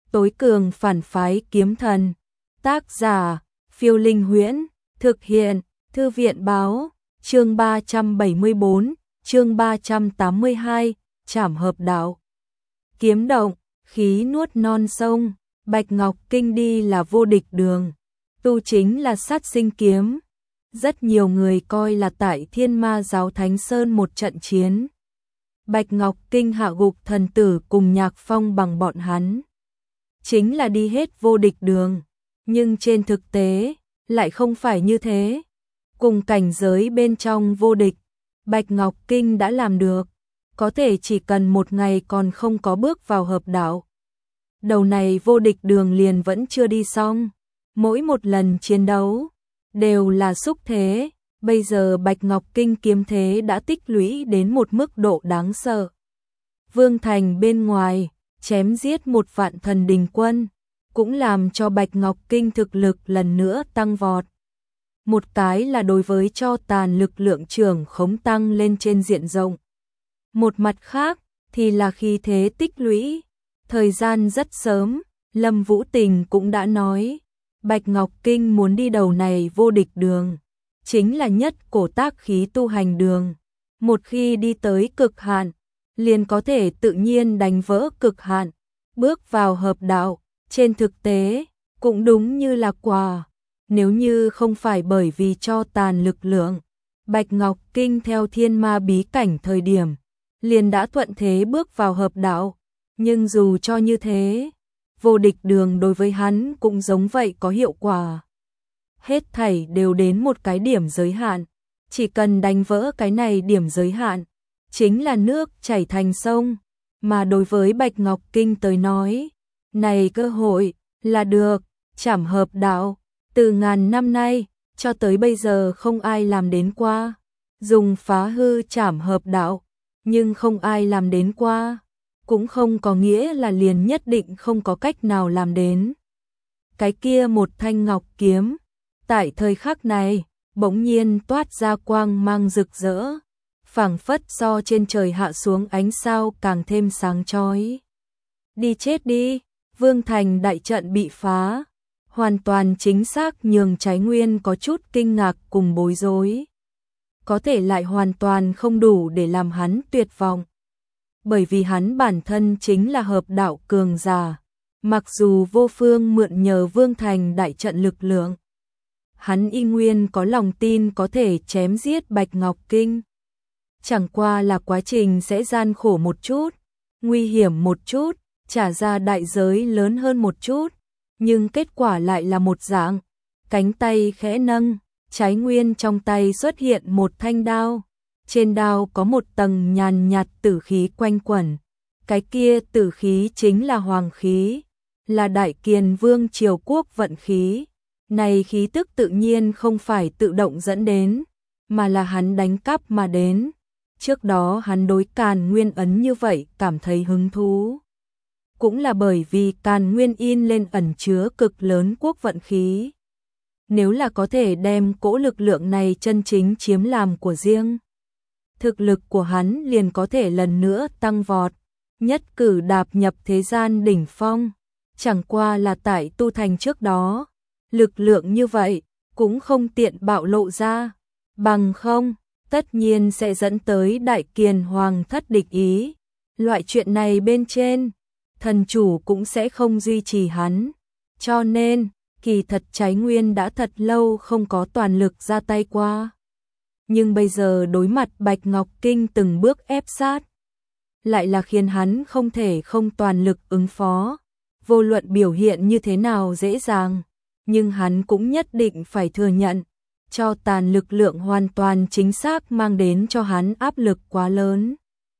Tối cường phản phái kiếm thần. Tác giả, Phiêu Linh Huyễn. Thực hiện, Thư viện Báo. Chương 374, chương 382, Trảm hợp đạo. Kiếm động, khí nuốt non sông, Bạch Ngọc Kinh đi là vô địch đường. Tu chính là sát sinh kiếm. Rất nhiều người coi là tại Thiên Ma Giáo Thánh Sơn một trận chiến. Bạch Ngọc Kinh hạ gục thần tử cùng Nhạc Phong bằng bọn hắn. Chính là đi hết vô địch đường. Nhưng trên thực tế, lại không phải như thế. Cùng cảnh giới bên trong vô địch, Bạch Ngọc Kinh đã làm được. Có thể chỉ cần một ngày còn không có bước vào hợp đạo. Đầu này vô địch đường liền vẫn chưa đi xong. Mỗi một lần chiến đấu, đều là xúc thế. Bây giờ Bạch Ngọc Kinh kiếm thế đã tích lũy đến một mức độ đáng sợ. Vương Thành bên ngoài, chém giết một vạn thần đình quân, cũng làm cho Bạch Ngọc Kinh thực lực lần nữa tăng vọt. Một cái là đối với cho tàn lực lượng trưởng khống tăng lên trên diện rộng. Một mặt khác thì là khí thế tích lũy. Thời gian rất sớm, Lâm Vũ Tình cũng đã nói, Bạch Ngọc Kinh muốn đi đầu này vô địch đường, chính là nhất cổ tác khí tu hành đường. Một khi đi tới cực hạn, liền có thể tự nhiên đánh vỡ cực hạn, bước vào hợp đạo. Trên thực tế, cũng đúng như là quả. Nếu như không phải bởi vì cho tàn lực lượng, Bạch Ngọc Kinh theo thiên ma bí cảnh thời điểm, liền đã thuận thế bước vào hợp đạo. Nhưng dù cho như thế, vô địch đường đối với hắn cũng giống vậy có hiệu quả. Hết thảy đều đến một cái điểm giới hạn, chỉ cần đánh vỡ cái này điểm giới hạn, chính là nước chảy thành sông. Mà đối với Bạch Ngọc Kinh tới nói, này cơ hội là được, trảm hợp đạo. Từ ngàn năm nay, cho tới bây giờ không ai làm đến qua. Dùng phá hư trảm hợp đạo, nhưng không ai làm đến qua. Cũng không có nghĩa là liền nhất định không có cách nào làm đến. Cái kia một thanh ngọc kiếm, tại thời khắc này, bỗng nhiên toát ra quang mang rực rỡ. Phảng phất so trên trời hạ xuống ánh sao càng thêm sáng chói. Đi chết đi, Vương Thành đại trận bị phá. Hoàn toàn chính xác nhường Trái Nguyên có chút kinh ngạc cùng bối rối. Có thể lại hoàn toàn không đủ để làm hắn tuyệt vọng. Bởi vì hắn bản thân chính là hợp đạo cường giả. Mặc dù vô phương mượn nhờ Vương Thành đại trận lực lượng, hắn y nguyên có lòng tin có thể chém giết Bạch Ngọc Kinh. Chẳng qua là quá trình sẽ gian khổ một chút, nguy hiểm một chút, trả ra đại giới lớn hơn một chút. Nhưng kết quả lại là một dạng. Cánh tay khẽ nâng, Trái Nguyên trong tay xuất hiện một thanh đao. Trên đao có một tầng nhàn nhạt tử khí quanh quẩn. Cái kia tử khí chính là hoàng khí, là Đại Kiền Vương Triều Quốc vận khí. Này khí tức tự nhiên không phải tự động dẫn đến, mà là hắn đánh cắp mà đến. Trước đó hắn đối Càn Nguyên ấn như vậy cảm thấy hứng thú. Cũng là bởi vì Càn Nguyên in lên ẩn chứa cực lớn quốc vận khí. Nếu là có thể đem cỗ lực lượng này chân chính chiếm làm của riêng, thực lực của hắn liền có thể lần nữa tăng vọt, nhất cử đạp nhập thế gian đỉnh phong. Chẳng qua là tại tu thành trước đó, lực lượng như vậy cũng không tiện bạo lộ ra, bằng không, tất nhiên sẽ dẫn tới Đại Kiền Hoàng thất địch ý. Loại chuyện này bên trên, thần chủ cũng sẽ không duy trì hắn. Cho nên, kỳ thật Trái Nguyên đã thật lâu không có toàn lực ra tay qua. Nhưng bây giờ đối mặt Bạch Ngọc Kinh từng bước ép sát, lại là khiến hắn không thể không toàn lực ứng phó. Vô luận biểu hiện như thế nào dễ dàng, nhưng hắn cũng nhất định phải thừa nhận, cho tàn lực lượng hoàn toàn chính xác mang đến cho hắn áp lực quá lớn.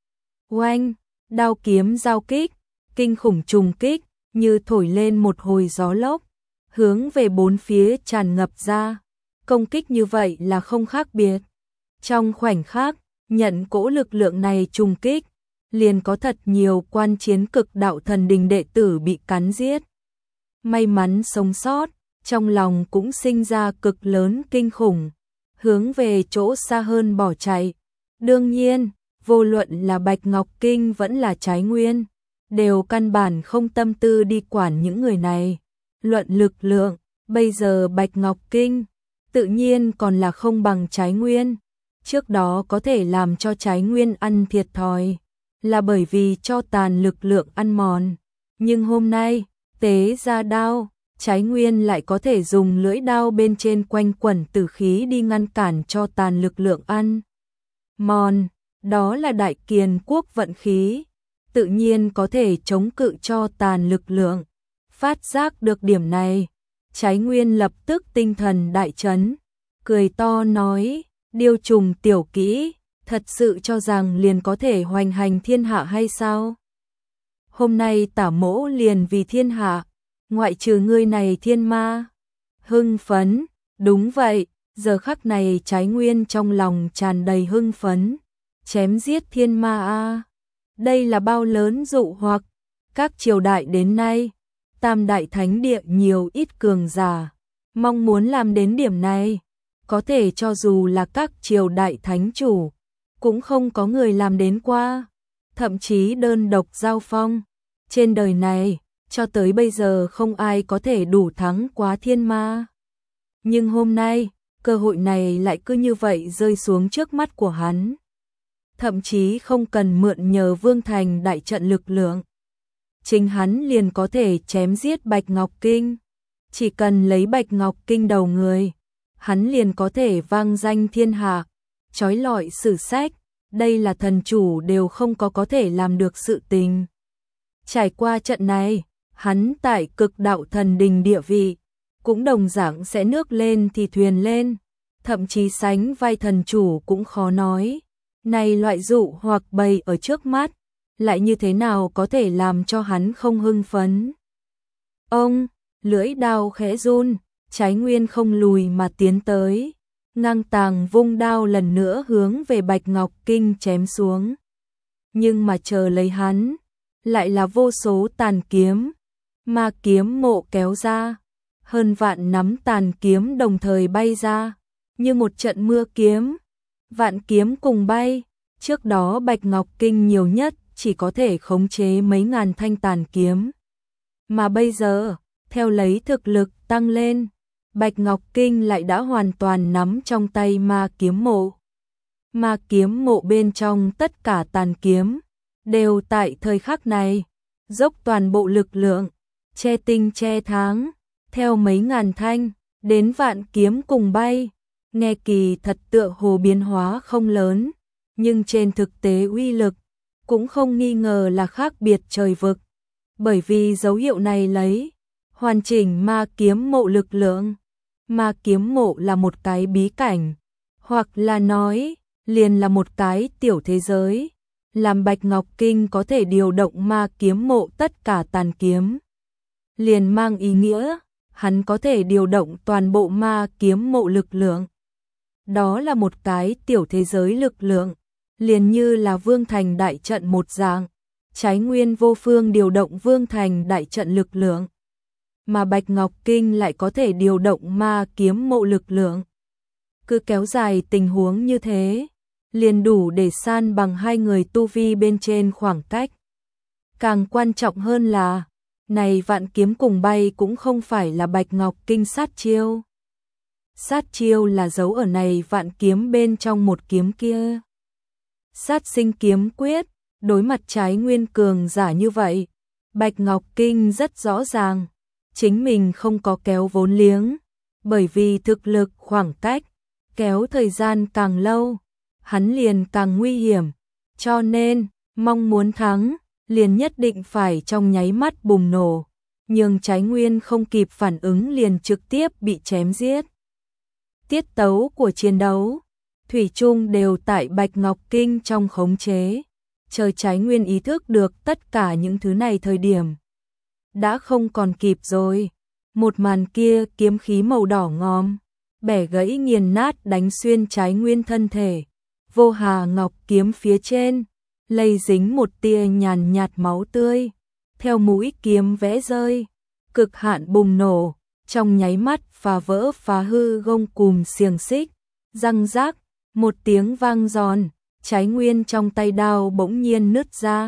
Oanh, đao kiếm giao kích, kinh khủng trùng kích, như thổi lên một hồi gió lốc, hướng về bốn phía tràn ngập ra. Công kích như vậy là không khác biệt. Trong khoảnh khắc, nhận cỗ lực lượng này trùng kích, liền có thật nhiều quan chiến cực đạo thần đình đệ tử bị cắn giết. May mắn sống sót, trong lòng cũng sinh ra cực lớn kinh khủng, hướng về chỗ xa hơn bỏ chạy. Đương nhiên, vô luận là Bạch Ngọc Kinh vẫn là Trái Nguyên, đều căn bản không tâm tư đi quản những người này. Luận lực lượng, bây giờ Bạch Ngọc Kinh tự nhiên còn là không bằng Trái Nguyên. Trước đó có thể làm cho Trái Nguyên ăn thiệt thòi, là bởi vì cho tàn lực lượng ăn mòn. Nhưng hôm nay, tế ra đao, Trái Nguyên lại có thể dùng lưỡi đao bên trên quanh quẩn tử khí đi ngăn cản cho tàn lực lượng ăn mòn. Đó là Đại Kiền quốc vận khí, tự nhiên có thể chống cự cho tàn lực lượng. Phát giác được điểm này, Trái Nguyên lập tức tinh thần đại chấn, cười to nói, điêu trùng tiểu kỹ, thật sự cho rằng liền có thể hoành hành thiên hạ hay sao? Hôm nay Tả Mỗ liền vì thiên hạ, ngoại trừ ngươi này thiên ma. Hưng phấn, đúng vậy, giờ khắc này Trái Nguyên trong lòng tràn đầy hưng phấn, chém giết thiên ma a. Đây là bao lớn dụ hoặc, các triều đại đến nay, Tam Đại Thánh Địa nhiều ít cường giả, mong muốn làm đến điểm này, có thể cho dù là các triều đại thánh chủ, cũng không có người làm đến qua, thậm chí đơn độc giao phong. Trên đời này, cho tới bây giờ không ai có thể đủ thắng quá thiên ma. Nhưng hôm nay, cơ hội này lại cứ như vậy rơi xuống trước mắt của hắn. Thậm chí không cần mượn nhờ Vương Thành đại trận lực lượng, chính hắn liền có thể chém giết Bạch Ngọc Kinh. Chỉ cần lấy Bạch Ngọc Kinh đầu người, hắn liền có thể vang danh thiên hạ, chói lọi sử sách. Đây là thần chủ đều không có thể làm được sự tình. Trải qua trận này, hắn tại Cực Đạo Thần Đình địa vị cũng đồng dạng sẽ nước lên thì thuyền lên, thậm chí sánh vai thần chủ cũng khó nói. Này loại dụ hoặc bày ở trước mắt, lại như thế nào có thể làm cho hắn không hưng phấn? Ông, lưỡi đao khẽ run, Trái Nguyên không lùi mà tiến tới, ngang tàng vung đao lần nữa hướng về Bạch Ngọc Kinh chém xuống. Nhưng mà chờ lấy hắn, lại là vô số tàn kiếm, ma kiếm mộ kéo ra, hơn vạn nắm tàn kiếm đồng thời bay ra, như một trận mưa kiếm, vạn kiếm cùng bay. Trước đó Bạch Ngọc Kinh nhiều nhất chỉ có thể khống chế mấy ngàn thanh tàn kiếm, mà bây giờ, theo lấy thực lực tăng lên, Bạch Ngọc Kinh lại đã hoàn toàn nắm trong tay ma kiếm mộ. Ma kiếm mộ bên trong tất cả tàn kiếm, đều tại thời khắc này, dốc toàn bộ lực lượng, che tinh che tháng, theo mấy ngàn thanh, đến vạn kiếm cùng bay. Nghe kỳ thật tựa hồ biến hóa không lớn, nhưng trên thực tế uy lực, cũng không nghi ngờ là khác biệt trời vực. Bởi vì dấu hiệu này lấy, hoàn chỉnh ma kiếm mộ lực lượng. Ma kiếm mộ là một cái bí cảnh, hoặc là nói, liền là một cái tiểu thế giới, làm Bạch Ngọc Kinh có thể điều động ma kiếm mộ tất cả tàn kiếm. Liền mang ý nghĩa, hắn có thể điều động toàn bộ ma kiếm mộ lực lượng. Đó là một cái tiểu thế giới lực lượng, liền như là Vương Thành đại trận một dạng, Trái Nguyên vô phương điều động Vương Thành đại trận lực lượng, mà Bạch Ngọc Kinh lại có thể điều động ma kiếm mộ lực lượng. Cứ kéo dài tình huống như thế, liền đủ để san bằng hai người tu vi bên trên khoảng cách. Càng quan trọng hơn là, này vạn kiếm cùng bay cũng không phải là Bạch Ngọc Kinh sát chiêu. Sát chiêu là dấu ở này vạn kiếm bên trong một kiếm kia. Sát sinh kiếm quyết, đối mặt Trái Nguyên cường giả như vậy, Bạch Ngọc Kinh rất rõ ràng, chính mình không có kéo vốn liếng, bởi vì thực lực khoảng cách, kéo thời gian càng lâu, hắn liền càng nguy hiểm, cho nên, mong muốn thắng, liền nhất định phải trong nháy mắt bùng nổ, nhưng Trái Nguyên không kịp phản ứng liền trực tiếp bị chém giết. Tiết tấu của chiến đấu, thủy chung đều tại Bạch Ngọc Kinh trong khống chế, chờ Trái Nguyên ý thức được tất cả những thứ này thời điểm. Đã không còn kịp rồi, một màn kia kiếm khí màu đỏ ngòm, bẻ gãy nghiền nát đánh xuyên Trái Nguyên thân thể, vô hà ngọc kiếm phía trên, lây dính một tia nhàn nhạt máu tươi, theo mũi kiếm vẽ rơi, cực hạn bùng nổ, trong nháy mắt phá vỡ phá hư gông cùm xiềng xích, răng rác, một tiếng vang giòn, Trái Nguyên trong tay đao bỗng nhiên nứt ra,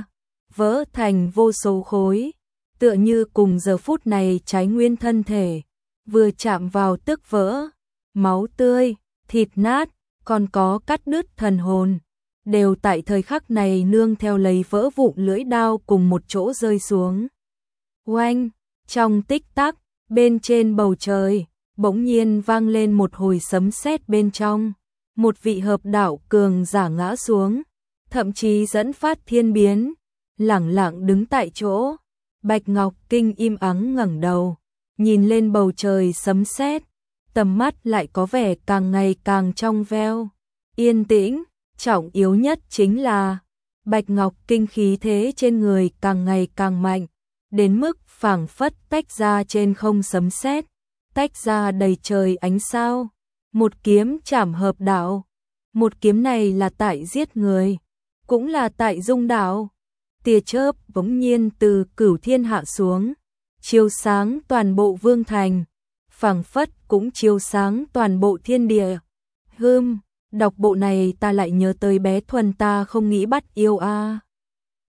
vỡ thành vô số khối, tựa như cùng giờ phút này trái nguyên thân thể, vừa chạm vào tức vỡ, máu tươi, thịt nát, còn có cắt đứt thần hồn, đều tại thời khắc này nương theo lấy vỡ vụn lưỡi đao cùng một chỗ rơi xuống. Oanh, trong tích tắc, bên trên bầu trời, bỗng nhiên vang lên một hồi sấm sét bên trong, một vị hợp đạo cường giả ngã xuống, thậm chí dẫn phát thiên biến, lẳng lặng đứng tại chỗ. Bạch Ngọc Kinh im ắng ngẩng đầu, nhìn lên bầu trời sấm sét, tầm mắt lại có vẻ càng ngày càng trong veo, yên tĩnh, trọng yếu nhất chính là Bạch Ngọc Kinh khí thế trên người càng ngày càng mạnh, đến mức phảng phất tách ra trên không sấm sét, tách ra đầy trời ánh sao, một kiếm chảm hợp đạo. Một kiếm này là tại giết người, cũng là tại dung đạo. Tia chớp bỗng nhiên từ cửu thiên hạ xuống, chiếu sáng toàn bộ vương thành, phảng phất cũng chiếu sáng toàn bộ thiên địa. Đọc bộ này ta lại nhớ tới bé Thuần ta không nghĩ bắt yêu a.